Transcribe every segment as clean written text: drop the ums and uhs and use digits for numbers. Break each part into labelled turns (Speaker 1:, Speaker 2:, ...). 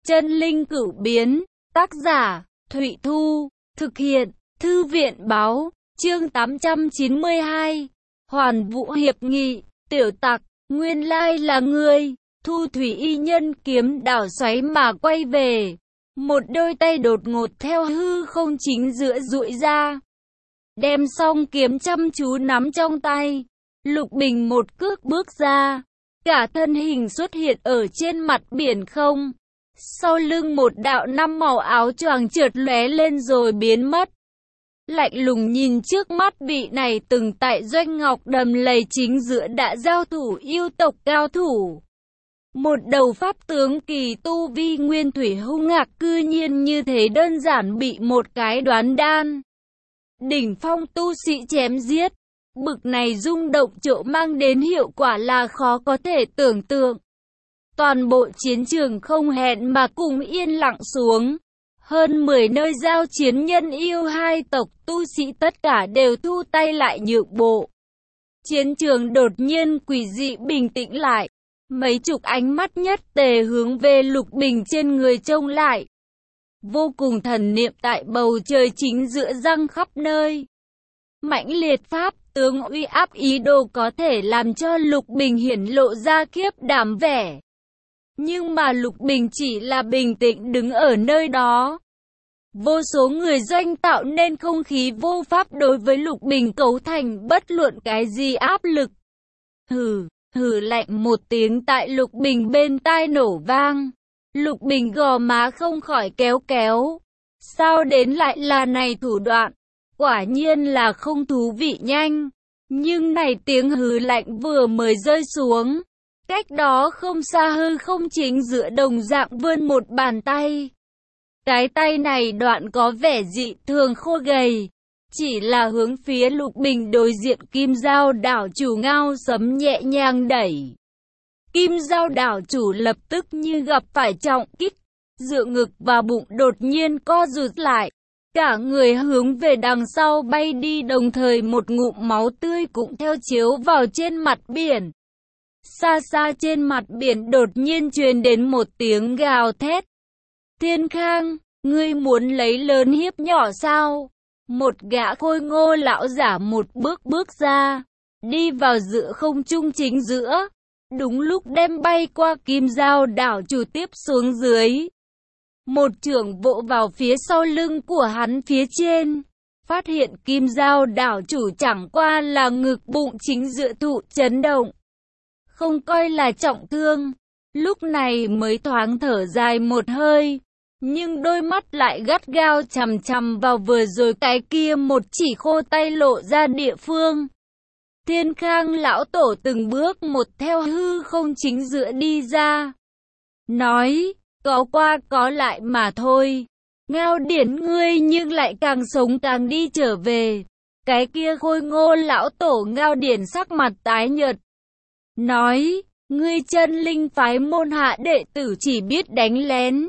Speaker 1: Chân linh cửu biến, tác giả, Thụy Thu, thực hiện, Thư viện báo, chương 892, Hoàn Vũ Hiệp Nghị, tiểu tặc, nguyên lai là ngươi, Thu Thủy y nhân kiếm đảo xoáy mà quay về, một đôi tay đột ngột theo hư không chính giữa duỗi ra, đem song kiếm chăm chú nắm trong tay, Lục Bình một cước bước ra, cả thân hình xuất hiện ở trên mặt biển không. Sau lưng một đạo năm màu áo choàng chợt lóe lên rồi biến mất. Lạnh lùng nhìn trước mắt vị này từng tại Doanh Ngọc Đầm Lầy chính giữa đã giao thủ yêu tộc cao thủ. Một đầu pháp tướng kỳ tu vi nguyên thủy hung ngạc cư nhiên như thế đơn giản bị một cái đoán đan đỉnh phong tu sĩ chém giết. Bực này rung động chỗ mang đến hiệu quả là khó có thể tưởng tượng. Toàn bộ chiến trường không hẹn mà cùng yên lặng xuống. Hơn 10 nơi giao chiến nhân yêu hai tộc tu sĩ tất cả đều thu tay lại nhượng bộ. Chiến trường đột nhiên quỷ dị bình tĩnh lại. Mấy chục ánh mắt nhất tề hướng về Lục Bình trên người trông lại. Vô cùng thần niệm tại bầu trời chính giữa răng khắp nơi. Mãnh liệt pháp tướng uy áp ý đồ có thể làm cho Lục Bình hiển lộ ra khiếp đảm vẻ. Nhưng mà Lục Bình chỉ là bình tĩnh đứng ở nơi đó. Vô số người Doanh tạo nên không khí vô pháp đối với Lục Bình cấu thành bất luận cái gì áp lực. Hừ lạnh một tiếng tại Lục Bình bên tai nổ vang. Lục Bình gò má không khỏi kéo kéo. Sao đến lại là này thủ đoạn? Quả nhiên là không thú vị nhanh. Nhưng này tiếng hừ lạnh vừa mới rơi xuống. Cách đó không xa hư không chính giữa đồng dạng vươn một bàn tay. Cái tay này đoạn có vẻ dị thường khô gầy. Chỉ là hướng phía Lục Bình đối diện Kim Giao đảo chủ Ngao Sấm nhẹ nhàng đẩy. Kim Giao đảo chủ lập tức như gặp phải trọng kích. Dựa ngực và bụng đột nhiên co rụt lại. Cả người hướng về đằng sau bay đi, đồng thời một ngụm máu tươi cũng theo chiếu vào trên mặt biển. Xa xa trên mặt biển đột nhiên truyền đến một tiếng gào thét. Thiên Khang, ngươi muốn lấy lớn hiếp nhỏ sao? Một gã khôi ngô lão giả một bước bước ra, đi vào giữa không trung chính giữa. Đúng lúc đem bay qua Kim Giao đảo chủ tiếp xuống dưới. Một chưởng vỗ vào phía sau lưng của hắn phía trên. Phát hiện Kim Giao đảo chủ chẳng qua là ngực bụng chính giữa thụ chấn động. Không coi là trọng thương. Lúc này mới thoáng thở dài một hơi. Nhưng đôi mắt lại gắt gao chằm chằm vào vừa rồi cái kia một chỉ khô tay lộ ra địa phương. Thiên Khang lão tổ từng bước một theo hư không chính giữa đi ra. Nói, có qua có lại mà thôi. Ngao Điển ngươi nhưng lại càng sống càng đi trở về. Cái kia khôi ngô lão tổ Ngao Điển sắc mặt tái nhợt. Nói, ngươi chân linh phái môn hạ đệ tử chỉ biết đánh lén.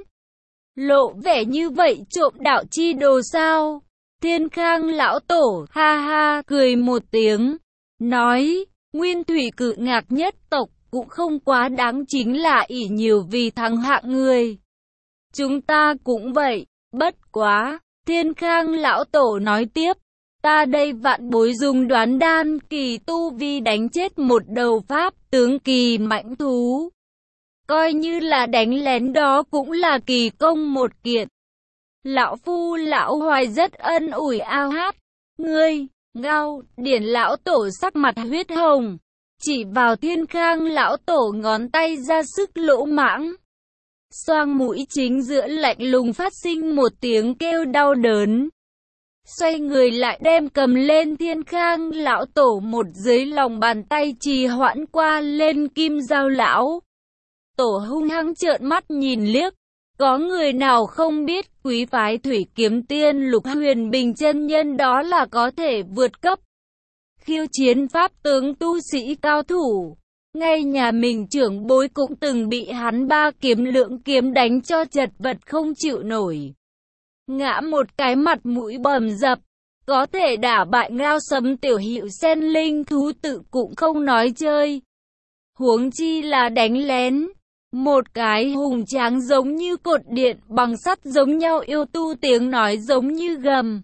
Speaker 1: Lộ vẻ như vậy trộm đạo chi đồ sao? Thiên Khang lão tổ ha ha cười một tiếng. Nói, nguyên thủy cự ngạc nhất tộc cũng không quá đáng, chính là ỷ nhiều vì thắng hạng người. Chúng ta cũng vậy, bất quá. Thiên Khang lão tổ nói tiếp. Ta đây vạn bối dùng đoán đan kỳ tu vi đánh chết một đầu pháp tướng kỳ mãnh thú. Coi như là đánh lén đó cũng là kỳ công một kiện. Lão Phu lão Hoài rất ân ủi ao hát. Ngươi, Ngao Điển lão tổ sắc mặt huyết hồng. Chỉ vào Thiên Khang lão tổ ngón tay ra sức lỗ mãng. Xoang mũi chính giữa lạnh lùng phát sinh một tiếng kêu đau đớn. Xoay người lại đem cầm lên Thiên Khang lão tổ một dưới lòng bàn tay trì hoãn qua lên Kim Giao lão tổ hung hăng trợn mắt nhìn liếc. Có người nào không biết quý phái Thủy Kiếm Tiên Lục Huyền Bình chân nhân đó là có thể vượt cấp khiêu chiến pháp tướng tu sĩ cao thủ. Ngay nhà mình trưởng bối cũng từng bị hắn ba kiếm lưỡng kiếm đánh cho chật vật không chịu nổi. Ngã một cái mặt mũi bầm dập. Có thể đả bại Ngao Sấm tiểu hiệu sen linh thú tự cũng không nói chơi. Huống chi là đánh lén. Một cái hùng tráng giống như cột điện, bằng sắt giống nhau yêu tu, tiếng nói giống như gầm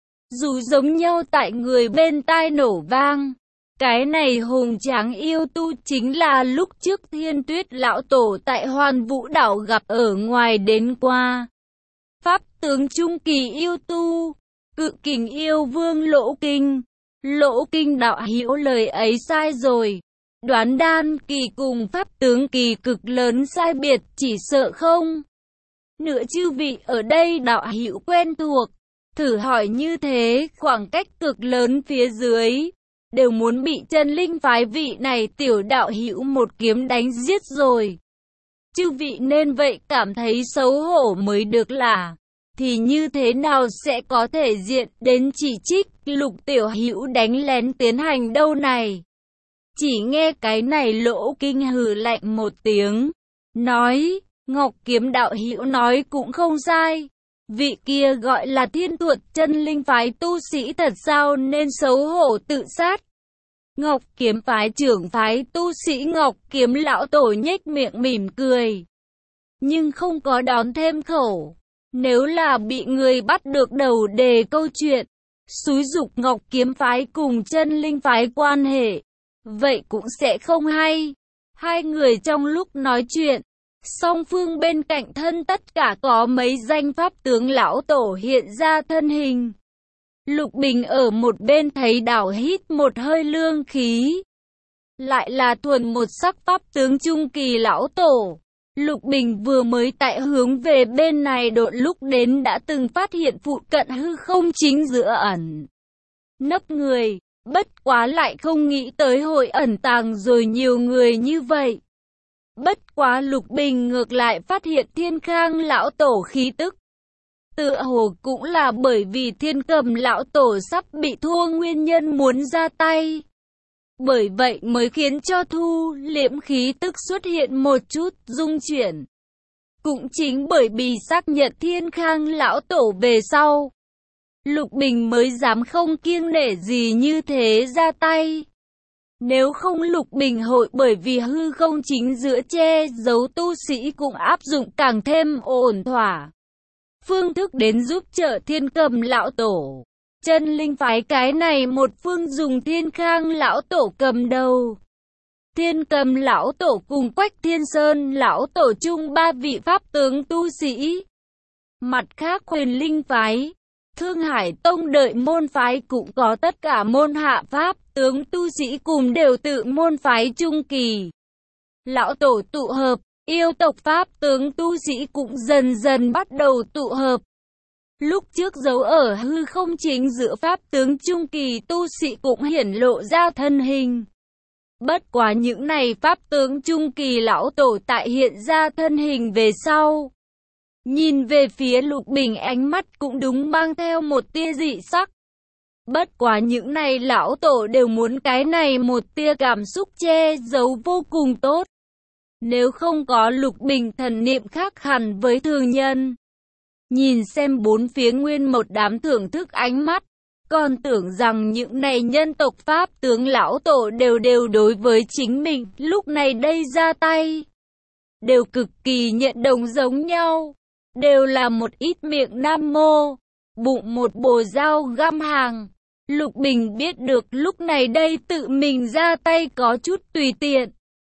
Speaker 1: rú giống nhau tại người bên tai nổ vang. Cái này hùng tráng yêu tu chính là lúc trước Thiên Tuyết lão tổ tại Hoàn Vũ đảo gặp ở ngoài đến qua. Pháp tướng trung kỳ yêu tu, Cự Kình yêu vương Lỗ Kinh. Lỗ Kinh đạo hữu lời ấy sai rồi. Đoán đan kỳ cùng pháp tướng kỳ cực lớn sai biệt, chỉ sợ không. Nữa chư vị ở đây đạo hữu quen thuộc, thử hỏi như thế, khoảng cách cực lớn phía dưới, đều muốn bị chân linh phái vị này tiểu đạo hữu một kiếm đánh giết rồi. Chư vị nên vậy cảm thấy xấu hổ mới được là, thì như thế nào sẽ có thể diện đến chỉ trích Lục tiểu hữu đánh lén tiến hành đâu này. Chỉ nghe cái này Lỗ Kinh hừ lạnh một tiếng, nói, Ngọc Kiếm đạo hữu nói cũng không sai. Vị kia gọi là Thiên Tuột chân linh phái tu sĩ thật sao nên xấu hổ tự sát. Ngọc Kiếm phái trưởng phái tu sĩ Ngọc Kiếm lão tổ nhếch miệng mỉm cười, nhưng không có đón thêm khẩu. Nếu là bị người bắt được đầu đề câu chuyện, xúi giục Ngọc Kiếm phái cùng chân linh phái quan hệ, vậy cũng sẽ không hay. Hai người trong lúc nói chuyện, song phương bên cạnh thân tất cả có mấy danh pháp tướng lão tổ hiện ra thân hình. Lục Bình ở một bên thấy đảo hít một hơi lương khí. Lại là thuần một sắc pháp tướng trung kỳ lão tổ. Lục Bình vừa mới tại hướng về bên này đột lúc đến đã từng phát hiện phụ cận hư không chính giữa ẩn nấp người. Bất quá lại không nghĩ tới hội ẩn tàng rồi nhiều người như vậy. Bất quá Lục Bình ngược lại phát hiện Thiên Khang lão tổ khí tức. Tựa hồ cũng là bởi vì Thiên Cầm lão tổ sắp bị thua nguyên nhân muốn ra tay. Bởi vậy mới khiến cho thu liễm khí tức xuất hiện một chút dung chuyển. Cũng chính bởi vì xác nhận Thiên Khang lão tổ về sau, Lục Bình mới dám không kiêng nể gì như thế ra tay. Nếu không Lục Bình hội bởi vì hư không chính giữa che giấu tu sĩ cũng áp dụng càng thêm ổn thỏa phương thức đến giúp trợ Thiên Cầm lão tổ. Chân linh phái cái này một phương dùng Thiên Khang lão tổ cầm đầu. Thiên Cầm lão tổ cùng Quách Thiên Sơn lão tổ chung ba vị pháp tướng tu sĩ. Mặt khác Huyền Linh phái, Thương Hải Tông đợi môn phái cũng có tất cả môn hạ pháp tướng tu sĩ cùng đều tự môn phái trung kỳ. Lão tổ tụ hợp, yêu tộc pháp tướng tu sĩ cũng dần dần bắt đầu tụ hợp. Lúc trước giấu ở hư không chính giữa pháp tướng trung kỳ tu sĩ cũng hiển lộ ra thân hình. Bất quá những này pháp tướng trung kỳ lão tổ tại hiện ra thân hình về sau, nhìn về phía Lục Bình ánh mắt cũng đúng mang theo một tia dị sắc. Bất quá những này lão tổ đều muốn cái này một tia cảm xúc che giấu vô cùng tốt. Nếu không có Lục Bình thần niệm khác hẳn với thường nhân. Nhìn xem bốn phía nguyên một đám thưởng thức ánh mắt, còn tưởng rằng những này nhân tộc pháp tướng lão tổ đều đối với chính mình, lúc này đây ra tay, đều cực kỳ nhận đồng giống nhau, đều là một ít miệng nam mô, bụng một bồ dao găm hàng. Lục Bình biết được lúc này đây tự mình ra tay có chút tùy tiện.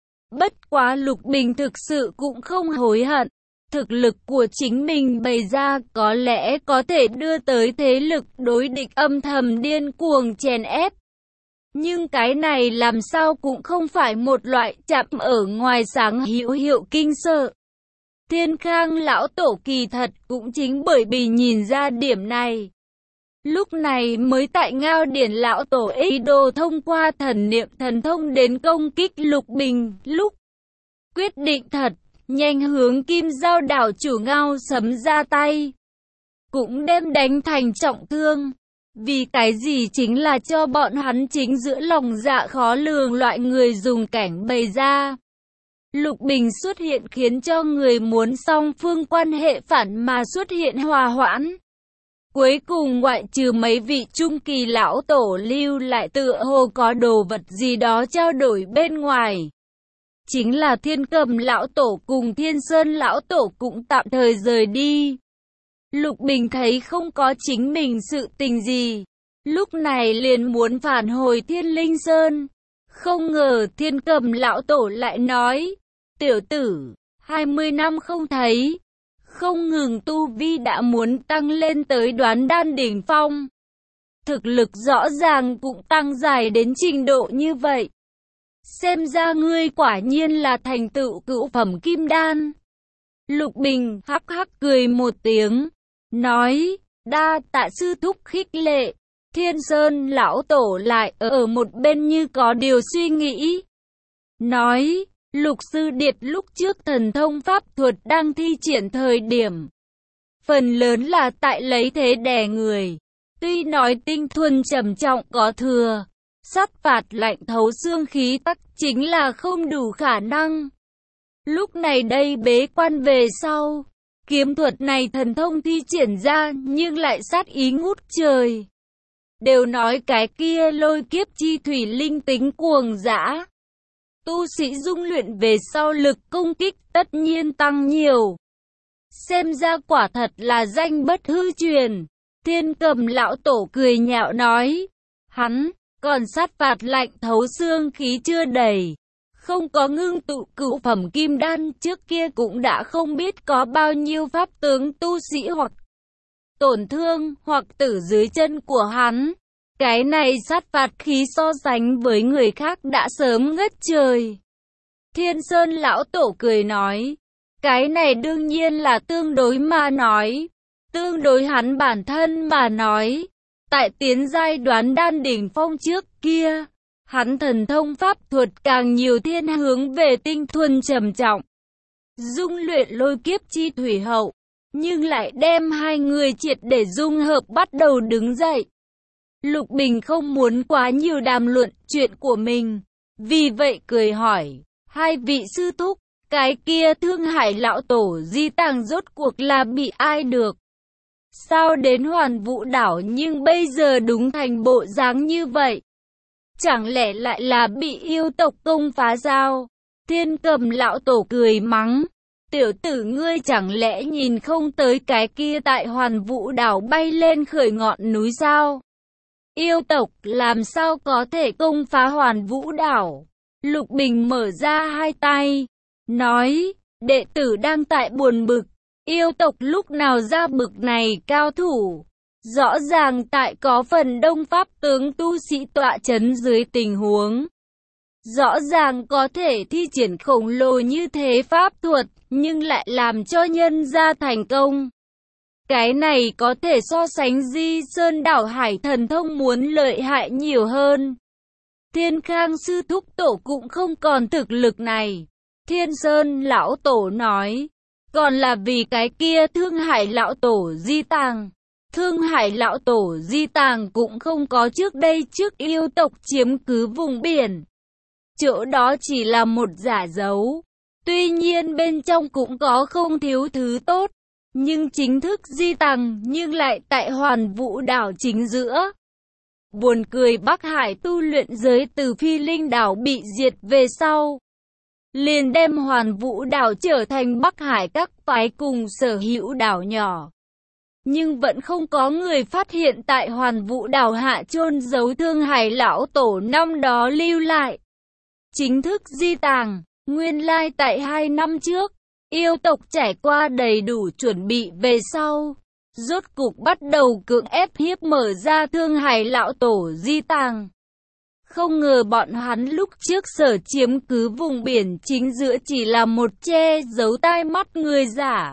Speaker 1: Bất quá Lục Bình thực sự cũng không hối hận. Thực lực của chính mình bày ra có lẽ có thể đưa tới thế lực đối địch âm thầm điên cuồng chèn ép. Nhưng cái này làm sao cũng không phải một loại chạm ở ngoài sáng hữu hiệu kinh sợ. Thiên Khang lão tổ kỳ thật cũng chính bởi vì nhìn ra điểm này. Lúc này mới tại Ngao Điển lão tổ ý đồ thông qua thần niệm thần thông đến công kích Lục Bình, lúc quyết định thật, nhanh hướng Kim Giao đảo chủ Ngao Sấm ra tay. Cũng đem đánh thành trọng thương. Vì cái gì chính là cho bọn hắn chính giữa lòng dạ khó lường loại người dùng cảnh bày ra. Lục Bình xuất hiện khiến cho người muốn song phương quan hệ phản mà xuất hiện hòa hoãn. Cuối cùng ngoại trừ mấy vị trung kỳ lão tổ lưu lại tựa hồ có đồ vật gì đó trao đổi bên ngoài. chính là Thiên Cầm lão tổ cùng Thiên Sơn lão tổ cũng tạm thời rời đi. Lục Bình thấy không có chính mình sự tình gì, lúc này liền muốn phản hồi Thiên Linh Sơn. Không ngờ Thiên Cầm lão tổ lại nói, tiểu tử, 20 năm không thấy, không ngừng tu vi đã muốn tăng lên tới đoán đan đỉnh phong. Thực lực rõ ràng cũng tăng dài đến trình độ như vậy. Xem ra ngươi quả nhiên là thành tựu cửu phẩm kim đan. Lục Bình hắc hắc cười một tiếng, nói, đa tạ sư thúc khích lệ. Thiên Sơn lão tổ lại ở một bên như có điều suy nghĩ. Nói, Lục sư điệt lúc trước thần thông pháp thuật đang thi triển thời điểm, phần lớn là tại lấy thế đè người. Tuy nói tinh thuần trầm trọng có thừa, sát phạt lạnh thấu xương khí tắc chính là không đủ khả năng. Lúc này đây bế quan về sau, kiếm thuật này thần thông thi triển ra nhưng lại sát ý ngút trời. Đều nói cái kia lôi kiếp chi thủy linh tính cuồng dã. Tu sĩ dung luyện về sau lực công kích tất nhiên tăng nhiều. Xem ra quả thật là danh bất hư truyền. Thiên Cầm lão tổ cười nhạo nói, hắn còn sát phạt lạnh thấu xương khí chưa đầy, không có ngưng tụ cửu phẩm kim đan, trước kia cũng đã không biết có bao nhiêu pháp tướng tu sĩ hoặc tổn thương hoặc tử dưới chân của hắn. Cái này sát phạt khí so sánh với người khác đã sớm ngất trời. Thiên Sơn lão tổ cười nói, cái này đương nhiên là tương đối mà nói. Tương đối hắn bản thân mà nói, tại tiến giai đoán đan đỉnh phong trước kia, hắn thần thông pháp thuật càng nhiều thiên hướng về tinh thuần trầm trọng. Dung luyện lôi kiếp chi thủy hậu, nhưng lại đem hai người triệt để dung hợp bắt đầu đứng dậy. Lục Bình không muốn quá nhiều đàm luận chuyện của mình, vì vậy cười hỏi, hai vị sư thúc, cái kia Thương Hải lão tổ di tàng rốt cuộc là bị ai được? Sao đến Hoàn Vũ đảo nhưng bây giờ đúng thành bộ dáng như vậy? Chẳng lẽ lại là bị yêu tộc công phá sao? Thiên Cầm lão tổ cười mắng, tiểu tử ngươi chẳng lẽ nhìn không tới cái kia tại Hoàn Vũ đảo bay lên khởi ngọn núi sao? Yêu tộc làm sao có thể công phá Hoàn Vũ đảo? Lục Bình mở ra hai tay, nói, đệ tử đang tại buồn bực. Yêu tộc lúc nào ra bực này cao thủ? Rõ ràng tại có phần đông pháp tướng tu sĩ tọa chấn dưới tình huống. Rõ ràng có thể thi triển khổng lồ như thế pháp thuật, nhưng lại làm cho nhân gia thành công. Cái này có thể so sánh Di Sơn đảo hải thần thông muốn lợi hại nhiều hơn. Thiên Khang sư thúc tổ cũng không còn thực lực này. Thiên Sơn lão tổ nói, còn là vì cái kia Thương Hải lão tổ di tàng. Thương Hải lão tổ di tàng cũng không có trước đây trước yêu tộc chiếm cứ vùng biển. Chỗ đó chỉ là một giả dấu. Tuy nhiên bên trong cũng có không thiếu thứ tốt. Nhưng chính thức di tàng nhưng lại tại Hoàn Vũ đảo chính giữa. Buồn cười, Bắc Hải tu luyện giới từ Phi Linh đảo bị diệt về sau, liền đem Hoàn Vũ đảo trở thành Bắc Hải các phái cùng sở hữu đảo nhỏ. Nhưng vẫn không có người phát hiện tại Hoàn Vũ đảo hạ chôn giấu Thương Hải lão tổ năm đó lưu lại. Chính thức di tàng, nguyên lai tại 2 năm trước, yêu tộc trải qua đầy đủ chuẩn bị về sau, rốt cục bắt đầu cưỡng ép hiếp mở ra Thương Hải lão tổ di tàng. Không ngờ bọn hắn lúc trước sở chiếm cứ vùng biển chính giữa chỉ là một che giấu tai mắt người giả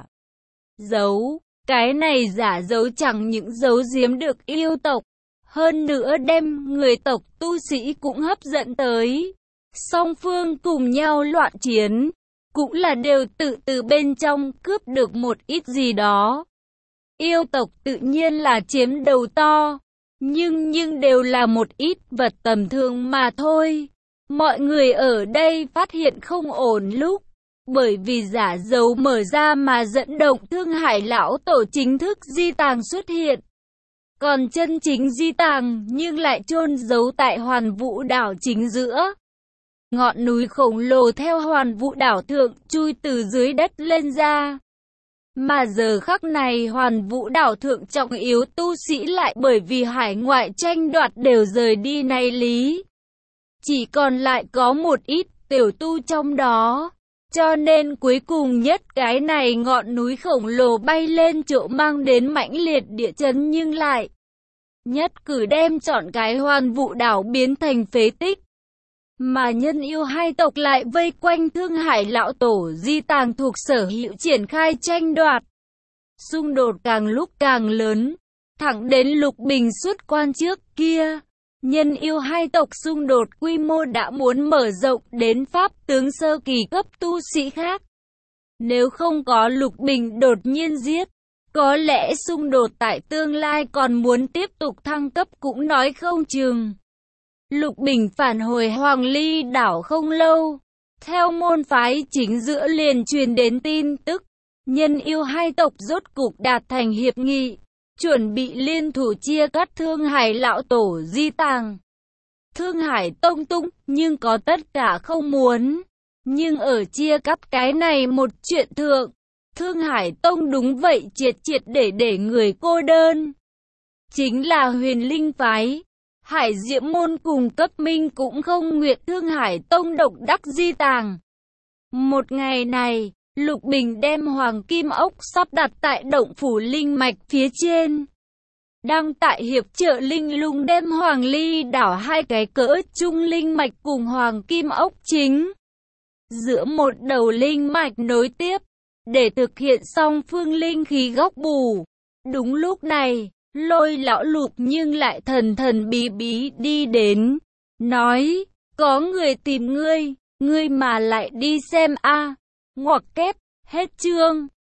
Speaker 1: dấu. Cái này giả dấu chẳng những giấu giếm được yêu tộc, hơn nữa đem người tộc tu sĩ cũng hấp dẫn tới. Song phương cùng nhau loạn chiến, cũng là đều tự từ bên trong cướp được một ít gì đó. Yêu tộc tự nhiên là chiếm đầu to, nhưng đều là một ít vật tầm thường mà thôi. Mọi người ở đây phát hiện không ổn lúc, bởi vì giả dấu mở ra mà dẫn động Thương Hải lão tổ chính thức di tàng xuất hiện. Còn chân chính di tàng nhưng lại chôn giấu tại Hoàn Vũ đảo chính giữa. ngọn núi khổng lồ theo Hoàn Vũ đảo thượng chui từ dưới đất lên ra. Mà giờ khắc này Hoàn Vũ đảo thượng trọng yếu tu sĩ lại bởi vì hải ngoại tranh đoạt đều rời đi này lý. Chỉ còn lại có một ít tiểu tu trong đó. Cho nên cuối cùng nhất cái này ngọn núi khổng lồ bay lên chỗ mang đến mãnh liệt địa chấn nhưng lại nhất cử đem chọn cái Hoàn Vũ đảo biến thành phế tích. Mà nhân yêu hai tộc lại vây quanh Thương Hải lão tổ di tàng thuộc sở hữu triển khai tranh đoạt. Xung đột càng lúc càng lớn, thẳng đến Lục Bình xuất quan trước kia. Nhân yêu hai tộc xung đột quy mô đã muốn mở rộng đến pháp tướng sơ kỳ cấp tu sĩ khác. Nếu không có Lục Bình đột nhiên giết, có lẽ xung đột tại tương lai còn muốn tiếp tục thăng cấp cũng nói không chừng. Lục Bình phản hồi Hoàng Ly đảo không lâu. Theo môn phái chính giữa liền truyền đến tin tức, nhân yêu hai tộc rốt cục đạt thành hiệp nghị, chuẩn bị liên thủ chia cắt Thương Hải lão tổ di tàng. Thương Hải tông tung, nhưng có tất cả không muốn. Nhưng ở chia cắt cái này một chuyện thượng, Thương Hải tông đúng vậy triệt để người cô đơn. Chính là Huyền Linh phái. Hải Diễm môn cùng cấp minh cũng không nguyện Thương Hải tông độc đắc di tàng. Một ngày này, Lục Bình đem hoàng kim ốc sắp đặt tại động phủ linh mạch phía trên. Đang tại hiệp trợ linh lung đem Hoàng Ly đảo hai cái cỡ trung linh mạch cùng hoàng kim ốc chính giữa một đầu linh mạch nối tiếp, để thực hiện xong phương linh khí góc bù. Đúng lúc này, Lôi lão Lục nhưng lại thần bí đi đến, nói, có người tìm ngươi mà lại đi xem a. Ngoặc kép, hết chương.